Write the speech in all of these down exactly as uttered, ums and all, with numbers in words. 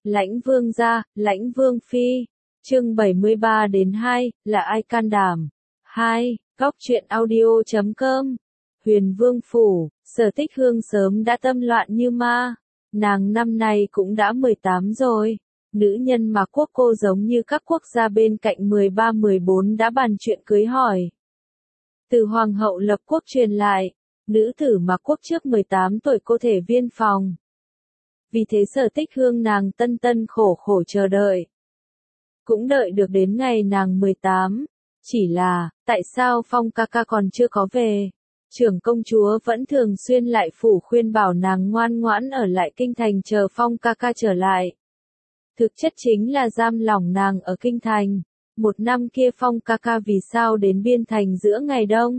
Lãnh vương gia, lãnh vương phi. Chương bảy mươi ba đến hai, là ai can đảm? hai. Góc truyện audio chấm com. Huyền Vương phủ, Sở Tích Hương sớm đã tâm loạn như ma. Nàng năm nay cũng đã mười tám rồi. Nữ nhân mà quốc cô giống như các quốc gia bên cạnh mười ba mười bốn đã bàn chuyện cưới hỏi. Từ hoàng hậu lập quốc truyền lại, nữ tử mà quốc trước mười tám tuổi có thể viên phòng. Vì thế Sở Tích Hương nàng tân tân khổ khổ chờ đợi. Cũng đợi được đến ngày nàng mười tám. Chỉ là, tại sao Phong ca ca còn chưa có về? Trưởng công chúa vẫn thường xuyên lại phủ khuyên bảo nàng ngoan ngoãn ở lại kinh thành chờ Phong ca ca trở lại. Thực chất chính là giam lỏng nàng ở kinh thành. Một năm kia Phong ca ca vì sao đến biên thành giữa ngày đông?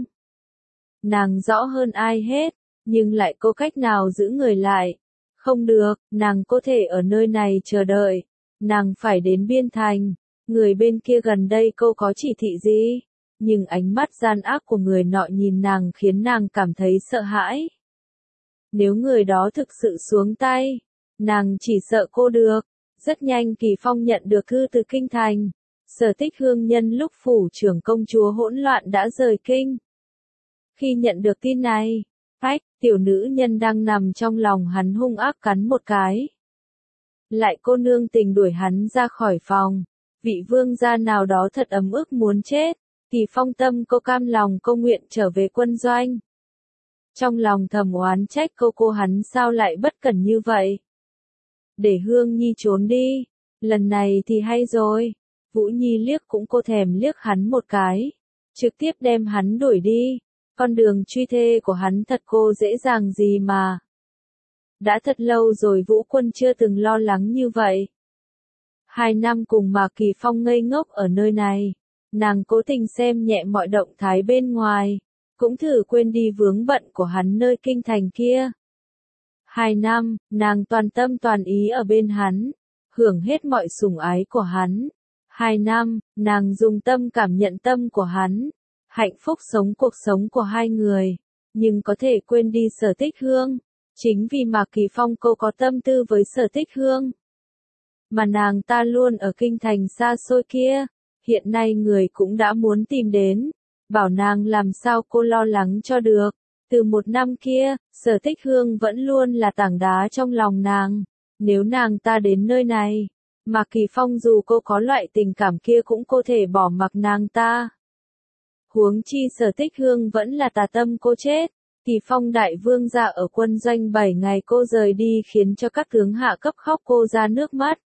Nàng rõ hơn ai hết, nhưng lại có cách nào giữ người lại? Không được, nàng có thể ở nơi này chờ đợi. Nàng phải đến biên thành. Người bên kia gần đây cô có chỉ thị gì? Nhưng ánh mắt gian ác của người nọ nhìn nàng khiến nàng cảm thấy sợ hãi. Nếu người đó thực sự xuống tay, nàng chỉ sợ cô được. Rất nhanh Kỳ Phong nhận được thư từ kinh thành. Sở Tích Hương nhân lúc phủ trưởng công chúa hỗn loạn đã rời kinh. Khi nhận được tin này, phách, tiểu nữ nhân đang nằm trong lòng hắn hung ác cắn một cái. Lại cô nương tình đuổi hắn ra khỏi phòng. Vị vương gia nào đó thật ấm ức muốn chết. Kỳ Phong tâm cô cam lòng cô nguyện trở về quân doanh. Trong lòng thầm oán trách cô cô hắn sao lại bất cẩn như vậy. Để Hương Nhi trốn đi. Lần này thì hay rồi. Vũ Nhi liếc cũng cô thèm liếc hắn một cái. Trực tiếp đem hắn đuổi đi. Con đường truy thê của hắn thật cô dễ dàng gì mà. Đã thật lâu rồi Vũ Quân chưa từng lo lắng như vậy. Hai năm cùng mà Kỳ Phong ngây ngốc ở nơi này. Nàng cố tình xem nhẹ mọi động thái bên ngoài. Cũng thử quên đi vướng bận của hắn nơi kinh thành kia. Hai năm, nàng toàn tâm toàn ý ở bên hắn. Hưởng hết mọi sủng ái của hắn. Hai năm, nàng dùng tâm cảm nhận tâm của hắn. Hạnh phúc sống cuộc sống của hai người. Nhưng có thể quên đi Sở Tích Hương. Chính vì mà Kỳ Phong cô có tâm tư với Sở Tích Hương. Mà nàng ta luôn ở kinh thành xa xôi kia. Hiện nay người cũng đã muốn tìm đến. Bảo nàng làm sao cô lo lắng cho được. Từ một năm kia, Sở Tích Hương vẫn luôn là tảng đá trong lòng nàng. Nếu nàng ta đến nơi này, mà Kỳ Phong dù cô có loại tình cảm kia cũng có thể bỏ mặc nàng ta. Huống chi Sở Tích Hương vẫn là tà tâm cô chết. Kỳ Phong đại vương gia ở quân doanh bảy ngày cô rời đi khiến cho các tướng hạ cấp khóc cô ra nước mắt.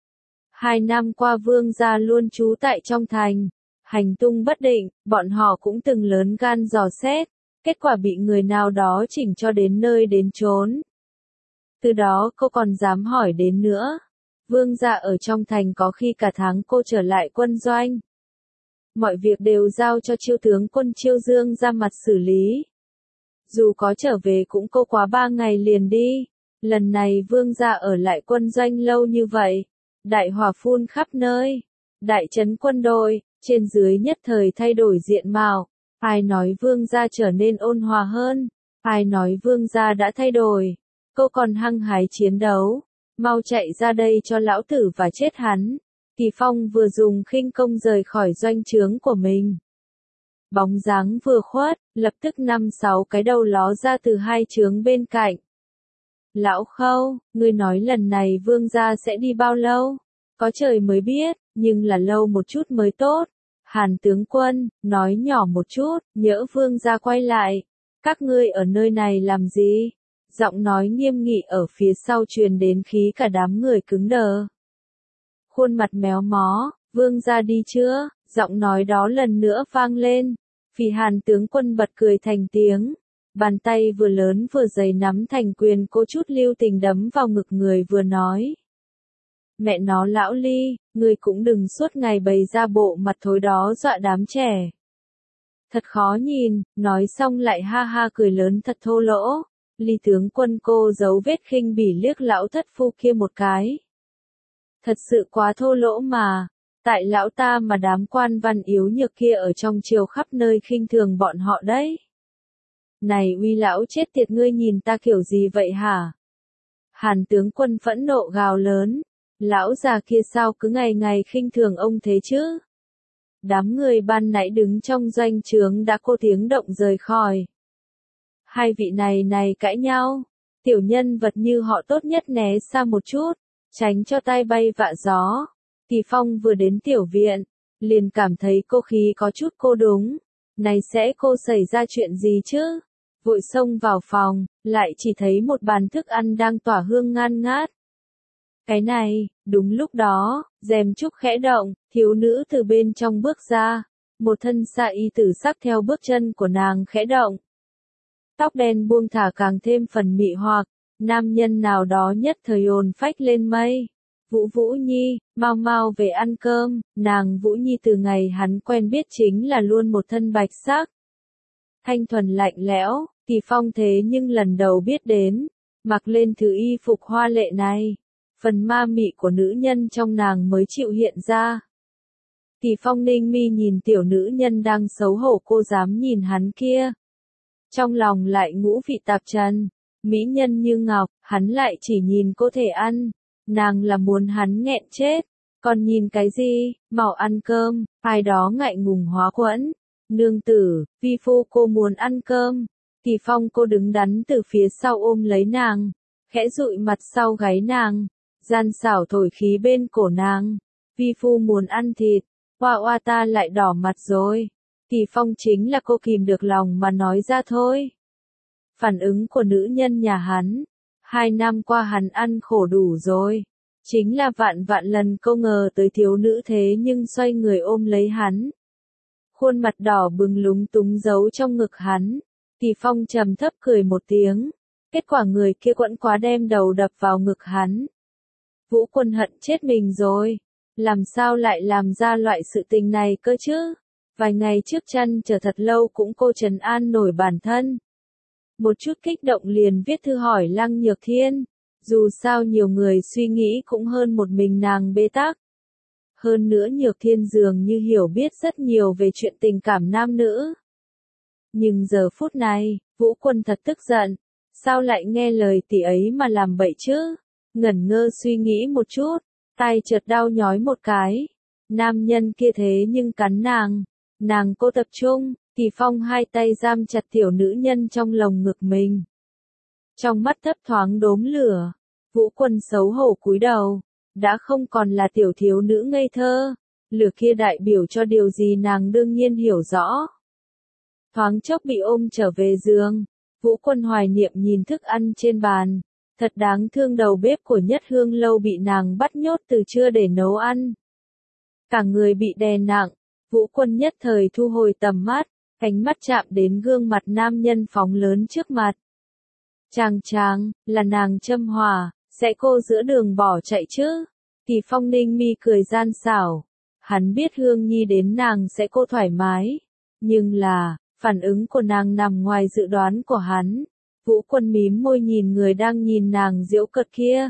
Hai năm qua vương gia luôn trú tại trong thành. Hành tung bất định, bọn họ cũng từng lớn gan dò xét. Kết quả bị người nào đó chỉnh cho đến nơi đến chốn. Từ đó cô còn dám hỏi đến nữa. Vương gia ở trong thành có khi cả tháng cô trở lại quân doanh. Mọi việc đều giao cho chiêu tướng quân Chiêu Dương ra mặt xử lý. Dù có trở về cũng cô quá ba ngày liền đi. Lần này vương gia ở lại quân doanh lâu như vậy. Đại hỏa phun khắp nơi. Đại trấn quân đội, trên dưới nhất thời thay đổi diện mạo. Ai nói vương gia trở nên ôn hòa hơn. Ai nói vương gia đã thay đổi. Cô còn hăng hái chiến đấu. Mau chạy ra đây cho lão tử và chết hắn. Kỳ Phong vừa dùng khinh công rời khỏi doanh trướng của mình. Bóng dáng vừa khuất, lập tức năm sáu cái đầu ló ra từ hai trướng bên cạnh. Lão Khâu, ngươi nói lần này vương gia sẽ đi bao lâu? Có trời mới biết, nhưng là lâu một chút mới tốt. Hàn tướng quân, nói nhỏ một chút, nhỡ vương gia quay lại. Các ngươi ở nơi này làm gì? Giọng nói nghiêm nghị ở phía sau truyền đến khí cả đám người cứng đờ. Khuôn mặt méo mó, vương gia đi chưa? Giọng nói đó lần nữa vang lên. Phỉ Hàn tướng quân bật cười thành tiếng. Bàn tay vừa lớn vừa dày nắm thành quyền cô chút lưu tình đấm vào ngực người vừa nói. Mẹ nó lão Ly, ngươi cũng đừng suốt ngày bày ra bộ mặt thối đó dọa đám trẻ. Thật khó nhìn, nói xong lại ha ha cười lớn thật thô lỗ. Ly tướng quân cô giấu vết khinh bỉ liếc lão thất phu kia một cái. Thật sự quá thô lỗ mà. Tại lão ta mà đám quan văn yếu nhược kia ở trong triều khắp nơi khinh thường bọn họ đấy. Này uy lão chết tiệt ngươi nhìn ta kiểu gì vậy hả? Hàn tướng quân phẫn nộ gào lớn. Lão già kia sao cứ ngày ngày khinh thường ông thế chứ? Đám người ban nãy đứng trong doanh trướng đã cô tiếng động rời khỏi. Hai vị này này cãi nhau, tiểu nhân vật như họ tốt nhất né xa một chút, tránh cho tai bay vạ gió. Kỳ Phong vừa đến tiểu viện, liền cảm thấy cô khí có chút cô đúng. Này sẽ cô xảy ra chuyện gì chứ? Vội xông vào phòng, lại chỉ thấy một bàn thức ăn đang tỏa hương ngan ngát. Cái này, đúng lúc đó, rèm trúc khẽ động, thiếu nữ từ bên trong bước ra, một thân sa y tử sắc theo bước chân của nàng khẽ động. Tóc đen buông thả càng thêm phần mị hoặc, nam nhân nào đó nhất thời hồn phách lên mây. Vũ Vũ Nhi, mau mau về ăn cơm, nàng Vũ Nhi từ ngày hắn quen biết chính là luôn một thân bạch sắc. Thanh thuần lạnh lẽo, Kỳ Phong thế nhưng lần đầu biết đến, mặc lên thứ y phục hoa lệ này, phần ma mị của nữ nhân trong nàng mới chịu hiện ra. Kỳ Phong ninh mi nhìn tiểu nữ nhân đang xấu hổ cô dám nhìn hắn kia. Trong lòng lại ngũ vị tạp trần, mỹ nhân như ngọc, hắn lại chỉ nhìn cô thể ăn, nàng là muốn hắn nghẹn chết, còn nhìn cái gì, mau ăn cơm, ai đó ngại ngùng hóa quẫn. Nương tử, vi phu cô muốn ăn cơm. Kỳ Phong cô đứng đắn từ phía sau ôm lấy nàng, khẽ dụi mặt sau gáy nàng, gian xảo thổi khí bên cổ nàng. Vi phu muốn ăn thịt, hoa hoa ta lại đỏ mặt rồi. Kỳ Phong chính là cô kìm được lòng mà nói ra thôi. Phản ứng của nữ nhân nhà hắn, hai năm qua hắn ăn khổ đủ rồi. Chính là vạn vạn lần cô ngờ tới thiếu nữ thế nhưng xoay người ôm lấy hắn. Khuôn mặt đỏ bừng lúng túng giấu trong ngực hắn. Kỳ Phong trầm thấp cười một tiếng. Kết quả người kia quẫn quá đem đầu đập vào ngực hắn. Vũ Quân hận chết mình rồi. Làm sao lại làm ra loại sự tình này cơ chứ? Vài ngày trước chăn chờ thật lâu cũng cô trấn an nổi bản thân. Một chút kích động liền viết thư hỏi Lăng Nhược Thiên. Dù sao nhiều người suy nghĩ cũng hơn một mình nàng bế tắc. Hơn nữa Nhược Thiên dường như hiểu biết rất nhiều về chuyện tình cảm nam nữ. Nhưng giờ phút này, Vũ Quân thật tức giận. Sao lại nghe lời tỷ ấy mà làm bậy chứ? Ngẩn ngơ suy nghĩ một chút, tai chợt đau nhói một cái. Nam nhân kia thế nhưng cắn nàng. Nàng cô tập trung, Kỳ Phong hai tay giam chặt tiểu nữ nhân trong lồng ngực mình. Trong mắt thấp thoáng đốm lửa, Vũ Quân xấu hổ cúi đầu, đã không còn là tiểu thiếu nữ ngây thơ, lửa kia đại biểu cho điều gì nàng đương nhiên hiểu rõ. Thoáng chốc bị ôm trở về giường, Vũ Quân hoài niệm nhìn thức ăn trên bàn, thật đáng thương đầu bếp của Nhất Hương lâu bị nàng bắt nhốt từ trưa để nấu ăn. Cả người bị đè nặng, Vũ Quân nhất thời thu hồi tầm mắt, ánh mắt chạm đến gương mặt nam nhân phóng lớn trước mặt. Chàng chàng, là nàng châm hòa, sẽ cô giữa đường bỏ chạy chứ? Kỳ Phong ninh mi cười gian xảo. Hắn biết Hương Nhi đến nàng sẽ cô thoải mái. Nhưng là, phản ứng của nàng nằm ngoài dự đoán của hắn. Vũ Quân mím môi nhìn người đang nhìn nàng giễu cợt kia.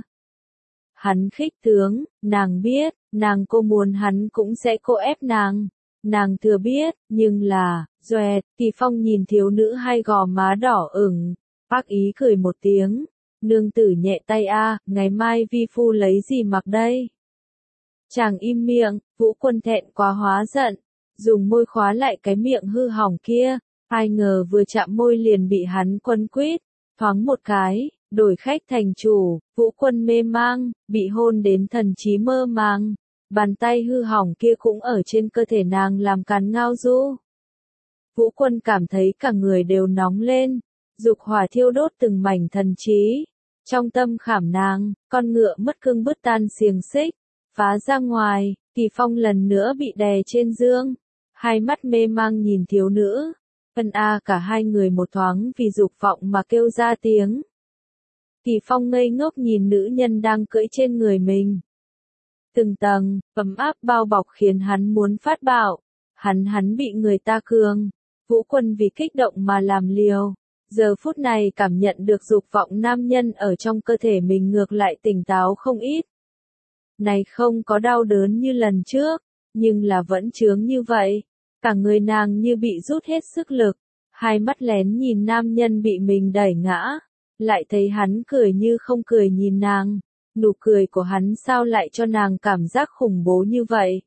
Hắn khích tướng, nàng biết, nàng cô muốn hắn cũng sẽ cô ép nàng. Nàng thừa biết, nhưng là, doẹt, Kỳ Phong nhìn thiếu nữ hai gò má đỏ ửng, bác ý cười một tiếng. Nương tử nhẹ tay a, ngày mai vi phu lấy gì mặc đây? Chàng im miệng, Vũ Quân thẹn quá hóa giận, dùng môi khóa lại cái miệng hư hỏng kia, ai ngờ vừa chạm môi liền bị hắn quấn quýt, thoáng một cái, đổi khách thành chủ, Vũ Quân mê mang, bị hôn đến thần trí mơ màng, bàn tay hư hỏng kia cũng ở trên cơ thể nàng làm cắn ngao du. Vũ Quân cảm thấy cả người đều nóng lên, dục hỏa thiêu đốt từng mảnh thần trí. Trong tâm khảm nàng, con ngựa mất cương bứt tan xiềng xích, phá ra ngoài, Kỳ Phong lần nữa bị đè trên giường, hai mắt mê mang nhìn thiếu nữ. Ân a cả hai người một thoáng vì dục vọng mà kêu ra tiếng. Kỳ Phong ngây ngốc nhìn nữ nhân đang cưỡi trên người mình. Từng tầng, ấm áp bao bọc khiến hắn muốn phát bạo. Hắn hắn bị người ta cường. Vũ Quân vì kích động mà làm liều. Giờ phút này cảm nhận được dục vọng nam nhân ở trong cơ thể mình ngược lại tỉnh táo không ít. Này không có đau đớn như lần trước, nhưng là vẫn chướng như vậy. Cả người nàng như bị rút hết sức lực. Hai mắt lén nhìn nam nhân bị mình đẩy ngã. Lại thấy hắn cười như không cười nhìn nàng. Nụ cười của hắn sao lại cho nàng cảm giác khủng bố như vậy?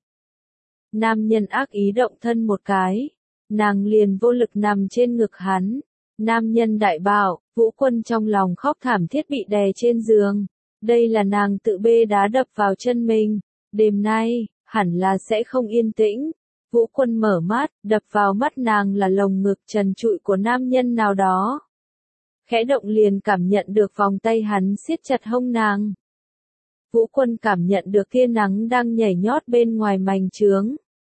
Nam nhân ác ý động thân một cái, nàng liền vô lực nằm trên ngực hắn. Nam nhân đại bạo, Vũ Quân trong lòng khóc thảm thiết bị đè trên giường. Đây là nàng tự bê đá đập vào chân mình. Đêm nay, hẳn là sẽ không yên tĩnh. Vũ Quân mở mắt, đập vào mắt nàng là lồng ngực trần trụi của nam nhân nào đó. Khẽ động liền cảm nhận được vòng tay hắn siết chặt hông nàng. Vũ Quân cảm nhận được tia nắng đang nhảy nhót bên ngoài mành trướng.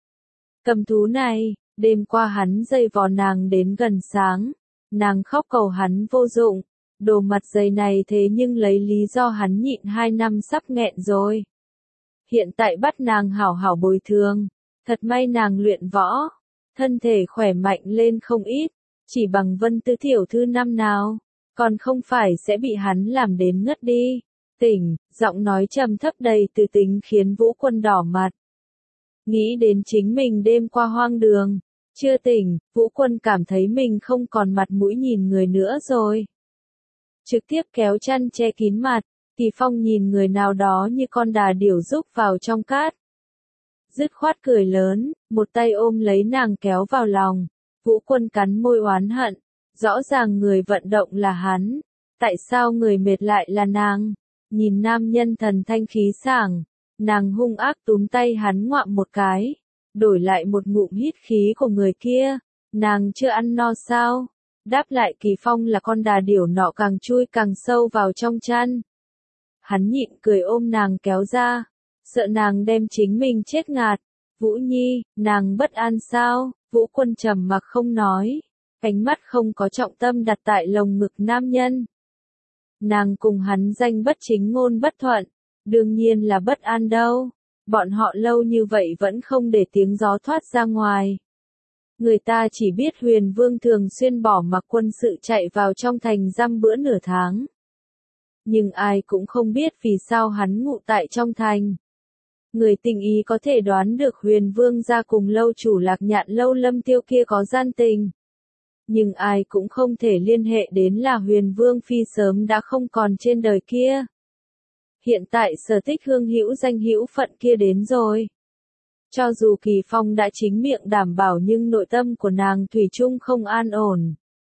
Cầm thú này, đêm qua hắn dây vò nàng đến gần sáng. Nàng khóc cầu hắn vô dụng. Đồ mặt dày này thế nhưng lấy lý do hắn nhịn hai năm sắp nghẹn rồi. Hiện tại bắt nàng hảo hảo bồi thường. Thật may nàng luyện võ. Thân thể khỏe mạnh lên không ít. Chỉ bằng Vân Tư tiểu thư năm nào. Còn không phải sẽ bị hắn làm đến ngất đi. Tỉnh, giọng nói trầm thấp đầy từ tính khiến Vũ Quân đỏ mặt. Nghĩ đến chính mình đêm qua hoang đường. Chưa tỉnh, Vũ Quân cảm thấy mình không còn mặt mũi nhìn người nữa rồi. Trực tiếp kéo chăn che kín mặt, Kỳ Phong nhìn người nào đó như con đà điểu rúc vào trong cát. Dứt khoát cười lớn, một tay ôm lấy nàng kéo vào lòng. Vũ Quân cắn môi oán hận. Rõ ràng người vận động là hắn. Tại sao người mệt lại là nàng? Nhìn nam nhân thần thanh khí sảng. Nàng hung ác túm tay hắn ngoạm một cái. Đổi lại một ngụm hít khí của người kia. Nàng chưa ăn no sao? Đáp lại Kỳ Phong là con đà điểu nọ càng chui càng sâu vào trong chăn. Hắn nhịn cười ôm nàng kéo ra. Sợ nàng đem chính mình chết ngạt. Vũ Nhi, nàng bất an sao? Vũ Quân trầm mặc không nói. Ánh mắt không có trọng tâm đặt tại lồng ngực nam nhân. Nàng cùng hắn danh bất chính ngôn bất thuận. Đương nhiên là bất an đâu. Bọn họ lâu như vậy vẫn không để tiếng gió thoát ra ngoài. Người ta chỉ biết Huyền Vương thường xuyên bỏ mặc quân sự chạy vào trong thành giam bữa nửa tháng. Nhưng ai cũng không biết vì sao hắn ngụ tại trong thành. Người tình ý có thể đoán được Huyền Vương ra cùng lâu chủ Lạc Nhạn Lâu Lâm Tiêu kia có gian tình. Nhưng ai cũng không thể liên hệ đến là Huyền Vương Phi sớm đã không còn trên đời kia. Hiện tại Sở Tích Hương hữu danh hữu phận kia đến rồi. Cho dù Kỳ Phong đã chính miệng đảm bảo nhưng nội tâm của nàng thủy chung không an ổn.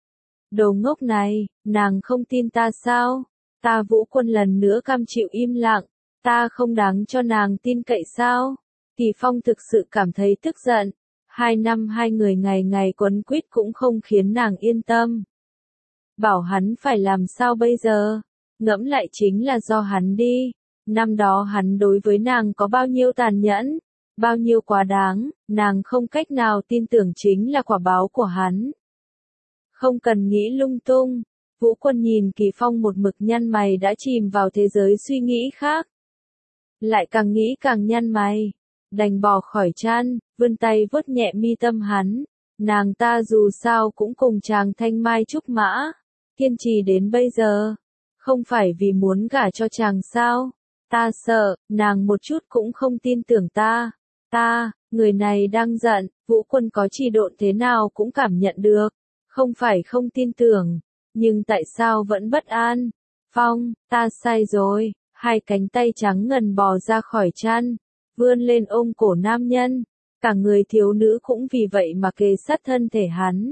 Đồ ngốc này, nàng không tin ta sao? Ta Vũ Quân lần nữa cam chịu im lặng. Ta không đáng cho nàng tin cậy sao? Kỳ Phong thực sự cảm thấy tức giận. Hai năm hai người ngày ngày quấn quýt cũng không khiến nàng yên tâm. Bảo hắn phải làm sao bây giờ? Ngẫm lại chính là do hắn đi. Năm đó hắn đối với nàng có bao nhiêu tàn nhẫn, bao nhiêu quá đáng, nàng không cách nào tin tưởng chính là quả báo của hắn. Không cần nghĩ lung tung. Vũ Quân nhìn Kỳ Phong một mực nhăn mày đã chìm vào thế giới suy nghĩ khác. Lại càng nghĩ càng nhăn mày. Đành bỏ khỏi chăn, vươn tay vuốt nhẹ mi tâm hắn. Nàng ta dù sao cũng cùng chàng thanh mai trúc mã. Kiên trì đến bây giờ. Không phải vì muốn gả cho chàng sao? Ta sợ, nàng một chút cũng không tin tưởng ta. Ta, người này đang giận, Vũ Quân có trì độn thế nào cũng cảm nhận được. Không phải không tin tưởng. Nhưng tại sao vẫn bất an? Phong, ta sai rồi. Hai cánh tay trắng ngần bò ra khỏi chăn. Vươn lên ôm cổ nam nhân. Cả người thiếu nữ cũng vì vậy mà kề sát thân thể hắn.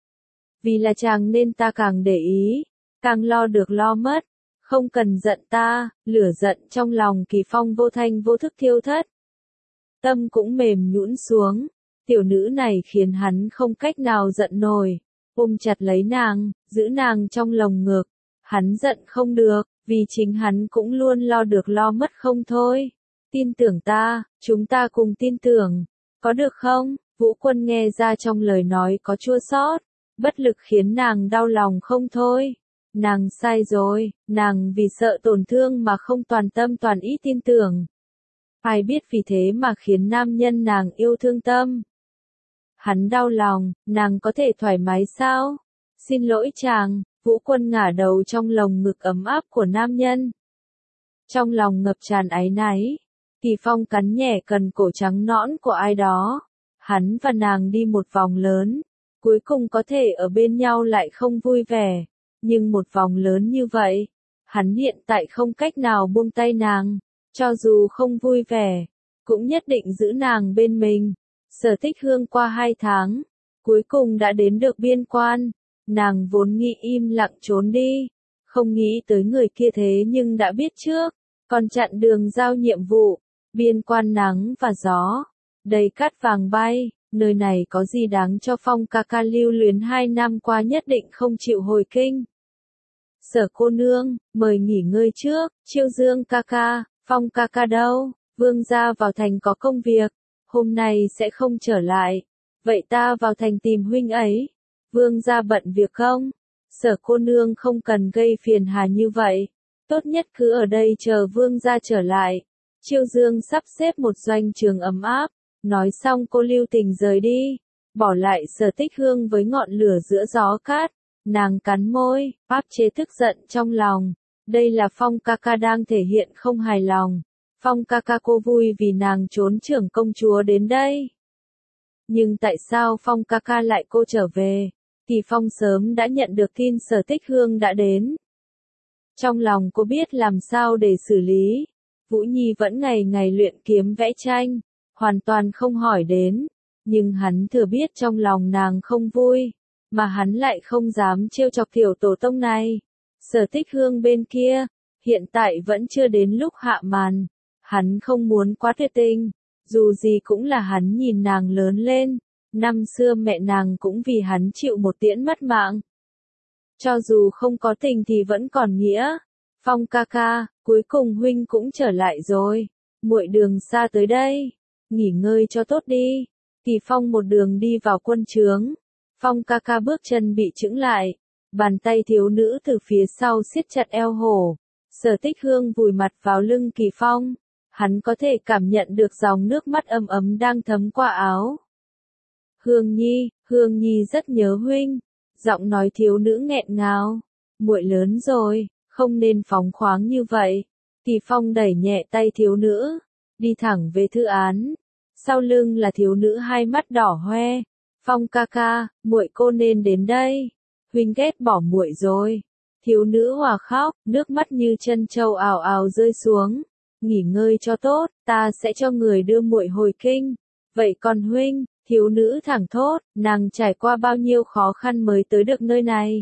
Vì là chàng nên ta càng để ý. Càng lo được lo mất. Không cần giận ta, lửa giận trong lòng Kỳ Phong vô thanh vô thức thiêu thất. Tâm cũng mềm nhũn xuống. Tiểu nữ này khiến hắn không cách nào giận nổi. Ôm chặt lấy nàng, giữ nàng trong lồng ngực. Hắn giận không được, vì chính hắn cũng luôn lo được lo mất không thôi. Tin tưởng ta, chúng ta cùng tin tưởng. Có được không? Vũ Quân nghe ra trong lời nói có chua xót, bất lực khiến nàng đau lòng không thôi. Nàng sai rồi, nàng vì sợ tổn thương mà không toàn tâm toàn ý tin tưởng. Ai biết vì thế mà khiến nam nhân nàng yêu thương tâm. Hắn đau lòng, nàng có thể thoải mái sao? Xin lỗi chàng. Vũ Quân ngả đầu trong lồng ngực ấm áp của nam nhân. Trong lòng ngập tràn áy náy. Kỳ Phong cắn nhẹ cần cổ trắng nõn của ai đó. Hắn và nàng đi một vòng lớn. Cuối cùng có thể ở bên nhau lại không vui vẻ. Nhưng một vòng lớn như vậy. Hắn hiện tại không cách nào buông tay nàng, cho dù không vui vẻ, cũng nhất định giữ nàng bên mình. Sở Tích Hương qua hai tháng, cuối cùng đã đến được biên quan, nàng vốn nghĩ im lặng trốn đi, không nghĩ tới người kia thế nhưng đã biết trước, còn chặn đường giao nhiệm vụ, biên quan nắng và gió, đầy cát vàng bay, nơi này có gì đáng cho Phong ca ca lưu luyến hai năm qua nhất định không chịu hồi kinh. Sở cô nương, mời nghỉ ngơi trước, Chiêu Dương ca ca, Phong ca ca đâu, Vương gia vào thành có công việc, hôm nay sẽ không trở lại, vậy ta vào thành tìm huynh ấy. Vương gia bận việc không? Sở cô nương không cần gây phiền hà như vậy, tốt nhất cứ ở đây chờ vương gia trở lại. Chiêu Dương sắp xếp một doanh trường ấm áp, nói xong cô lưu tình rời đi, bỏ lại Sở Tích Hương với ngọn lửa giữa gió cát. Nàng cắn môi, áp chế tức giận trong lòng. Đây là Phong ca ca đang thể hiện không hài lòng. Phong ca ca cô vui vì nàng trốn trưởng công chúa đến đây. Nhưng tại sao Phong ca ca lại cô trở về? Thì Phong sớm đã nhận được tin Sở Tích Hương đã đến. Trong lòng cô biết làm sao để xử lý. Vũ Nhi vẫn ngày ngày luyện kiếm vẽ tranh, hoàn toàn không hỏi đến. Nhưng hắn thừa biết trong lòng nàng không vui, mà hắn lại không dám trêu chọc tiểu tổ tông này. Sở Tích Hương bên kia, hiện tại vẫn chưa đến lúc hạ màn. Hắn không muốn quá tuyệt tình, dù gì cũng là hắn nhìn nàng lớn lên. Năm xưa mẹ nàng cũng vì hắn chịu một tiễn mất mạng. Cho dù không có tình thì vẫn còn nghĩa. Phong ca ca, cuối cùng huynh cũng trở lại rồi. Muội đường xa tới đây, nghỉ ngơi cho tốt đi. Kỳ Phong một đường đi vào quân trướng. Phong ca ca bước chân bị chững lại, bàn tay thiếu nữ từ phía sau siết chặt eo hổ. Sở Tích Hương vùi mặt vào lưng Kỳ Phong, hắn có thể cảm nhận được dòng nước mắt ấm ấm đang thấm qua áo. Hương Nhi, Hương Nhi rất nhớ huynh. Giọng nói thiếu nữ nghẹn ngào. Muội lớn rồi, không nên phóng khoáng như vậy. Kỳ Phong đẩy nhẹ tay thiếu nữ, đi thẳng về thư án. Sau lưng là thiếu nữ hai mắt đỏ hoe. Phong ca ca, muội cô nên đến đây. Huynh ghét bỏ muội rồi. Thiếu nữ hòa khóc, nước mắt như chân trâu ào ào rơi xuống. Nghỉ ngơi cho tốt, ta sẽ cho người đưa muội hồi kinh. Vậy còn huynh? Thiếu nữ thẳng thốt, nàng trải qua bao nhiêu khó khăn mới tới được nơi này.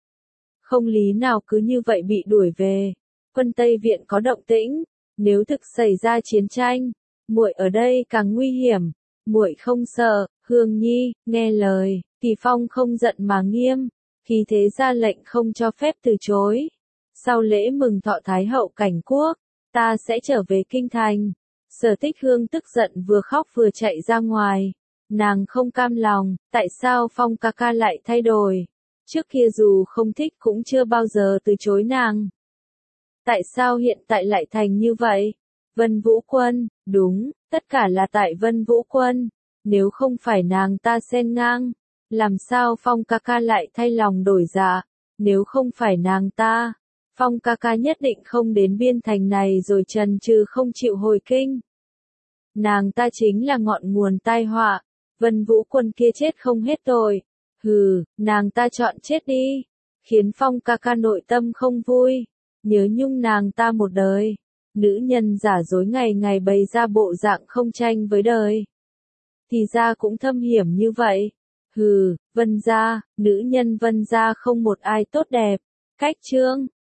Không lý nào cứ như vậy bị đuổi về. Quân Tây Viện có động tĩnh, nếu thực xảy ra chiến tranh, muội ở đây càng nguy hiểm. Muội không sợ, Hương Nhi, nghe lời. Kỳ Phong không giận mà nghiêm, khi thế ra lệnh không cho phép từ chối. Sau lễ mừng thọ Thái hậu Cảnh Quốc, ta sẽ trở về kinh thành. Sở Tích Hương tức giận vừa khóc vừa chạy ra ngoài. Nàng không cam lòng, tại sao Phong ca ca lại thay đổi? Trước kia dù không thích cũng chưa bao giờ từ chối nàng. Tại sao hiện tại lại thành như vậy? Vân Vũ Quân, đúng, tất cả là tại Vân Vũ Quân. Nếu không phải nàng ta xen ngang, làm sao Phong ca ca lại thay lòng đổi dạ? Nếu không phải nàng ta, Phong ca ca nhất định không đến biên thành này rồi trần trừ không chịu hồi kinh. Nàng ta chính là ngọn nguồn tai họa. Vân Vũ Quân kia chết không hết tội. Hừ, nàng ta chọn chết đi. Khiến Phong ca ca nội tâm không vui. Nhớ nhung nàng ta một đời. Nữ nhân giả dối ngày ngày bày ra bộ dạng không tranh với đời. Thì ra cũng thâm hiểm như vậy. Hừ, Vân gia, nữ nhân Vân gia không một ai tốt đẹp. Cách chương.